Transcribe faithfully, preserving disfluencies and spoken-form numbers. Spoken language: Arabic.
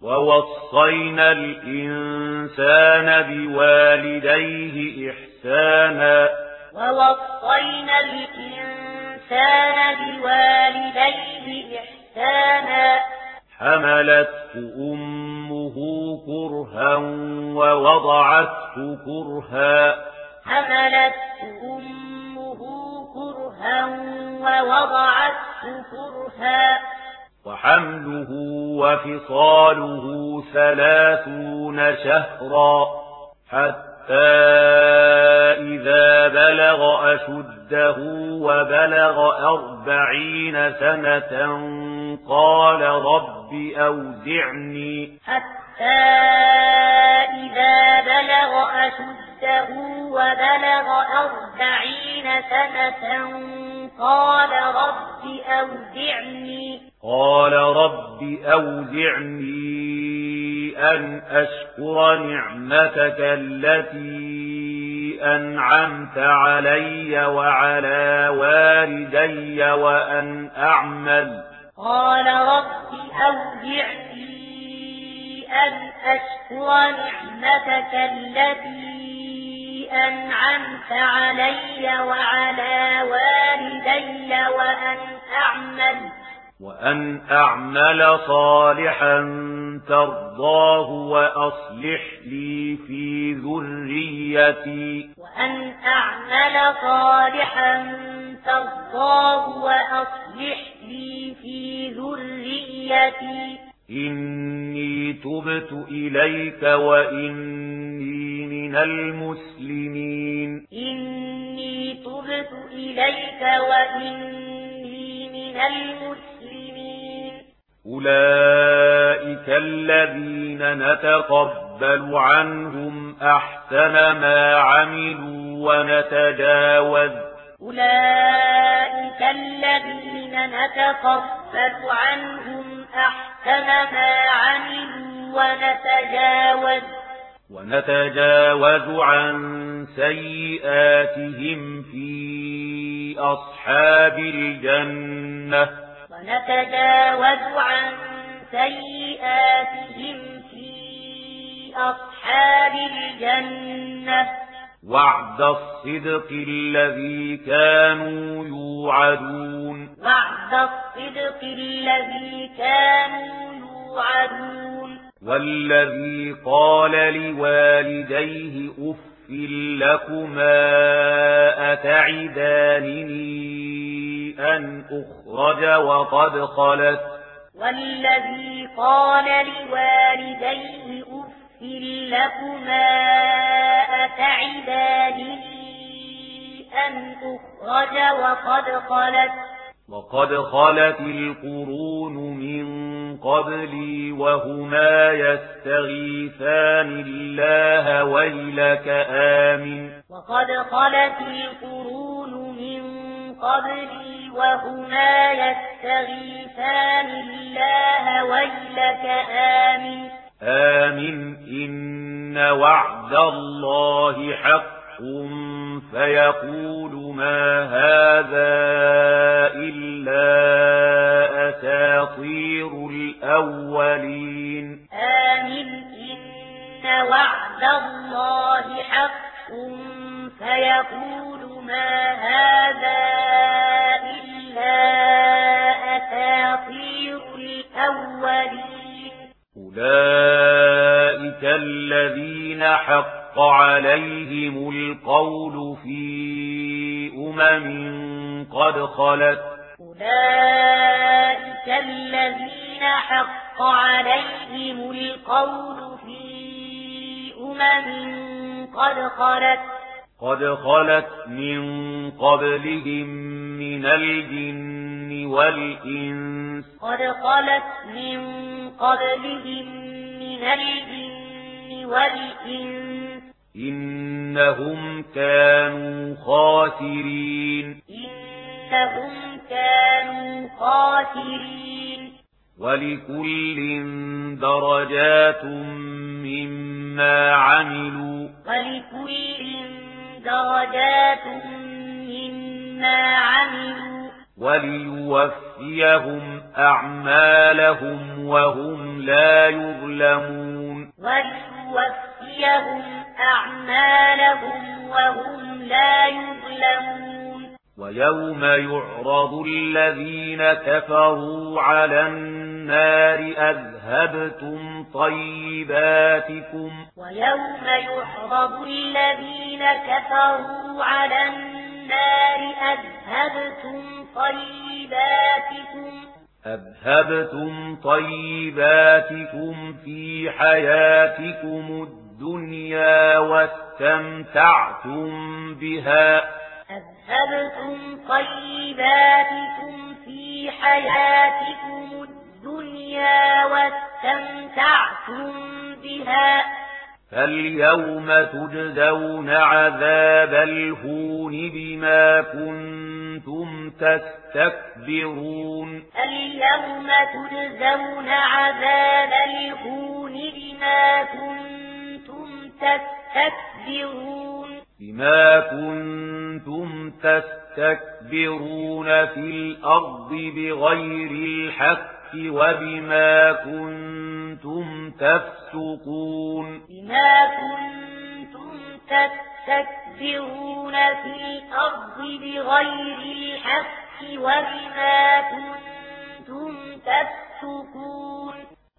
ووصينا الإنسان بوالديه إحسانا ووصينا الإنسان بوالديه إحسانا حملته أمه كرها ووضعته كرها حملته أمه كرها ووضعته كرها وحمله وفصاله ثلاثون شهرا حتى إذا بلغ أشده وبلغ أربعين سنة قال رب أوزعني حتى إذا بلغ أشده وبلغ أربعين سنة قال رب أوزعني قال رب أوزعني أن أشكر نعمتك التي أنعمت علي وعلى والدي وأن أعمل قال رب أوزعني أن أشكر نعمتك التي أنعمت علي وعلى والدي وأن أعمل وأن أعمل صالحا ترضاه وأصلح لي في ذريتي وأن أعمل صالحا ترضاه وأصلح لي في ذريتي إني تبت إليك وإني من المسلمين إني تبت إليك وإني من المسلمين أولئك الذين نتقبل عنهم أحسن ما عملوا ونتجاوز أولئك الذين نتقبل عنهم أحسن ما عملوا ونتجاوز ونتجاوز عن سيئاتهم في أصحاب الجنة ونتجاوز عن سيئاتهم في أصحاب الجنة وعد الصدق الذي كانوا يوعدون وعد الصدق الذي كانوا يوعدون والذي قال لوالديه أف لكما أتعدانني أن أخرج وقد خلت والذي قال لوالديه أف لكما أتعدانني أن أخرج وقد خلت وقد خلت القرون من قبلي وهما يستغيثان الله ويلك آمن وقد خلت القرون من قبلي وهما يستغيثان الله ويلك آمن آمن إن وعد الله حق فيقول ما هذا إلا أساطير الأولين آمن إن وعد الله حق فيقول ما هذا إلا أساطير الأولين أولئك الذين حق عليهم القول في أمم قد خلت أولئك الذين حق عليهم القول في أمم قد خلت قد خلت من قبلهم من الجن والإنس قد خلت من قبلهم من الجن والإنس إنهم كانوا خاسرين إنهم كانوا خاسرين ولكل درجات مما عملوا ولكل درجات مما عملوا وليوفيهم أعمالهم وهم لا يظلمون وليوفيهم أعمالهم وهم لا يظلمون ويوم يعرض الذين كفروا على النار أذهبتم طيباتكم ويوم يعرض الذين كفروا على النار أذهبتم طيباتكم أذهبتم طيباتكم في حياتكم الدنيا واستمتعتم بها أذهبتم طيباتكم في حياتكم الدنيا واستمتعتم بها فاليوم تجزون عذاب الهون بما كنتم تستكبرون اليوم تجزون عذاب الهون بما كنتم تستكبرون بما كنتم تستكبرون في الأرض بغير الحق وبما كنتم تفسقون بما كنتم تستكبرون في الأرض بغير الحق وبما كنتم تفسقون